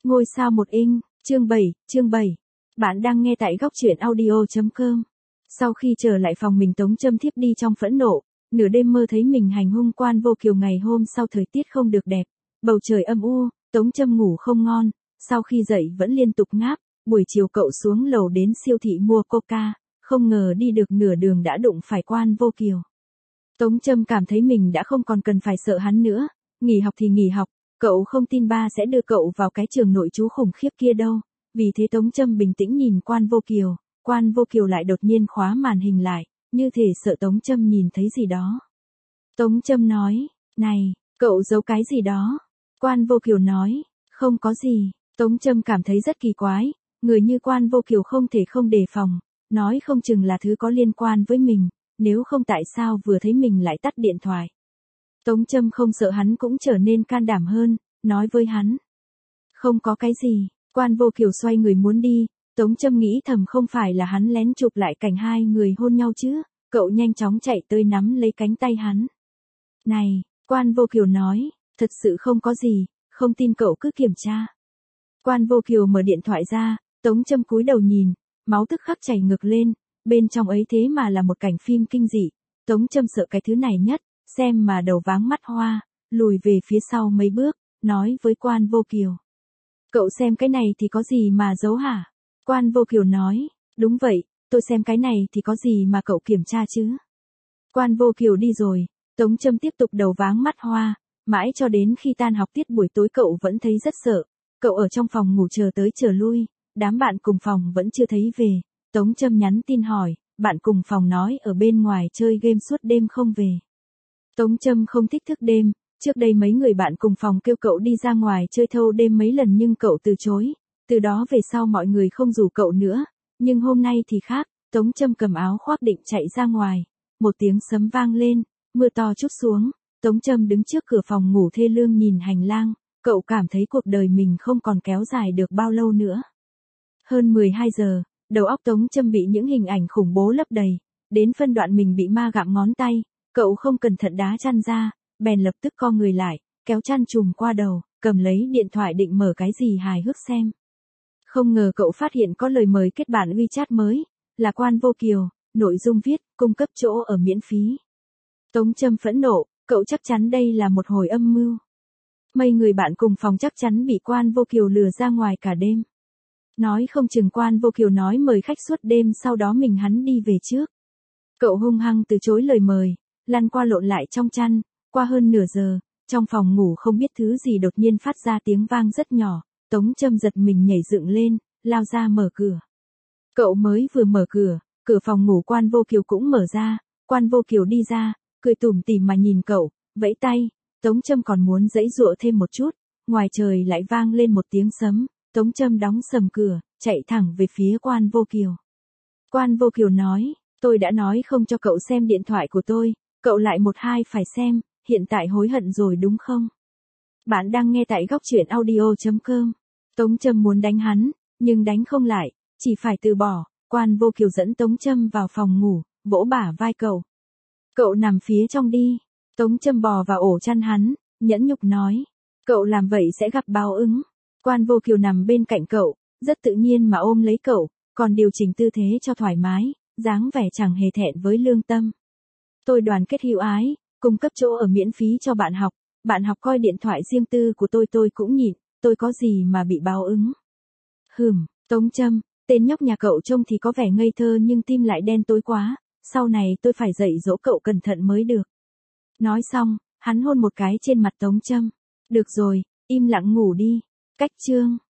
Ngôi sao một inch, chương 7. Bạn đang nghe tại góc truyện audio.com. Sau khi trở lại phòng mình, Tống Trâm thiếp đi trong phẫn nộ, nửa đêm mơ thấy mình hành hung Quan Vô Kiều. Ngày hôm sau thời tiết không được đẹp, bầu trời âm u, Tống Trâm ngủ không ngon, sau khi dậy vẫn liên tục ngáp. Buổi chiều cậu xuống lầu đến siêu thị mua Coca, không ngờ đi được nửa đường đã đụng phải Quan Vô Kiều. Tống Trâm cảm thấy mình đã không còn cần phải sợ hắn nữa, nghỉ học thì nghỉ học, cậu không tin ba sẽ đưa cậu vào cái trường nội trú khủng khiếp kia đâu. Vì thế Tống Trâm bình tĩnh nhìn Quan Vô Kiều, Quan Vô Kiều lại đột nhiên khóa màn hình lại, như thể sợ Tống Trâm nhìn thấy gì đó. Tống Trâm nói, này, cậu giấu cái gì đó? Quan Vô Kiều nói, không có gì. Tống Trâm cảm thấy rất kỳ quái, người như Quan Vô Kiều không thể không đề phòng, nói không chừng là thứ có liên quan với mình, nếu không tại sao vừa thấy mình lại tắt điện thoại. Tống Trâm không sợ hắn cũng trở nên can đảm hơn, nói với hắn. Không có cái gì. Quan Vô Kiều xoay người muốn đi, Tống Trâm nghĩ thầm không phải là hắn lén chụp lại cảnh hai người hôn nhau chứ, cậu nhanh chóng chạy tới nắm lấy cánh tay hắn. Này, Quan Vô Kiều nói, thật sự không có gì, không tin cậu cứ kiểm tra. Quan Vô Kiều mở điện thoại ra, Tống Trâm cúi đầu nhìn, máu tức khắc chảy ngược lên, bên trong ấy thế mà là một cảnh phim kinh dị. Tống Trâm sợ cái thứ này nhất, xem mà đầu váng mắt hoa, lùi về phía sau mấy bước, nói với Quan Vô Kiều. Cậu xem cái này thì có gì mà giấu hả? Quan Vô Kiều nói, đúng vậy, tôi xem cái này thì có gì mà cậu kiểm tra chứ? Quan Vô Kiều đi rồi, Tống Trâm tiếp tục đầu váng mắt hoa, mãi cho đến khi tan học tiết buổi tối cậu vẫn thấy rất sợ. Cậu ở trong phòng ngủ chờ tới chờ lui, đám bạn cùng phòng vẫn chưa thấy về. Tống Trâm nhắn tin hỏi, bạn cùng phòng nói ở bên ngoài chơi game suốt đêm không về. Tống Trâm không thích thức đêm, trước đây mấy người bạn cùng phòng kêu cậu đi ra ngoài chơi thâu đêm mấy lần nhưng cậu từ chối, từ đó về sau mọi người không rủ cậu nữa, nhưng hôm nay thì khác, Tống Trâm cầm áo khoác định chạy ra ngoài, một tiếng sấm vang lên, mưa to trút xuống, Tống Trâm đứng trước cửa phòng ngủ thê lương nhìn hành lang, cậu cảm thấy cuộc đời mình không còn kéo dài được bao lâu nữa. Hơn 12 giờ, đầu óc Tống Trâm bị những hình ảnh khủng bố lấp đầy, đến phân đoạn mình bị ma gặm ngón tay, cậu không cẩn thận đá chăn ra, bèn lập tức co người lại, kéo chăn trùm qua đầu, cầm lấy điện thoại định mở cái gì hài hước xem. Không ngờ cậu phát hiện có lời mời kết bạn WeChat mới, là Quan Vô Kiều, nội dung viết, cung cấp chỗ ở miễn phí. Tống Trâm phẫn nộ, cậu chắc chắn đây là một hồi âm mưu. Mấy người bạn cùng phòng chắc chắn bị Quan Vô Kiều lừa ra ngoài cả đêm. Nói không chừng Quan Vô Kiều nói mời khách suốt đêm sau đó hắn đi về trước. Cậu hung hăng từ chối lời mời, lăn qua lộn lại trong chăn, qua hơn nửa giờ, trong phòng ngủ không biết thứ gì đột nhiên phát ra tiếng vang rất nhỏ, Tống Trâm giật mình nhảy dựng lên, lao ra mở cửa. Cậu mới vừa mở cửa, cửa phòng ngủ Quan Vô Kiều cũng mở ra, Quan Vô Kiều đi ra, cười tủm tỉm mà nhìn cậu, vẫy tay, Tống Trâm còn muốn giãy giụa thêm một chút, ngoài trời lại vang lên một tiếng sấm, Tống Trâm đóng sầm cửa, chạy thẳng về phía Quan Vô Kiều. Quan Vô Kiều nói, tôi đã nói không cho cậu xem điện thoại của tôi, cậu lại một hai phải xem, hiện tại hối hận rồi đúng không? Bạn đang nghe tại góc truyện audio.com. Tống Trâm muốn đánh hắn, nhưng đánh không lại, chỉ phải từ bỏ. Quan Vô Kiều dẫn Tống Trâm vào phòng ngủ, vỗ bả vai cậu. Cậu nằm phía trong đi. Tống Trâm bò vào ổ chăn hắn, nhẫn nhục nói. Cậu làm vậy sẽ gặp báo ứng. Quan Vô Kiều nằm bên cạnh cậu, rất tự nhiên mà ôm lấy cậu, còn điều chỉnh tư thế cho thoải mái, dáng vẻ chẳng hề thẹn với lương tâm. Tôi đoàn kết hữu ái, cung cấp chỗ ở miễn phí cho bạn học coi điện thoại riêng tư của tôi cũng nhịn, tôi có gì mà bị báo ứng. Tống Trâm, tên nhóc nhà cậu trông thì có vẻ ngây thơ nhưng tim lại đen tối quá, sau này tôi phải dạy dỗ cậu cẩn thận mới được. Nói xong, hắn hôn một cái trên mặt Tống Trâm. Được rồi, im lặng ngủ đi. Cách chương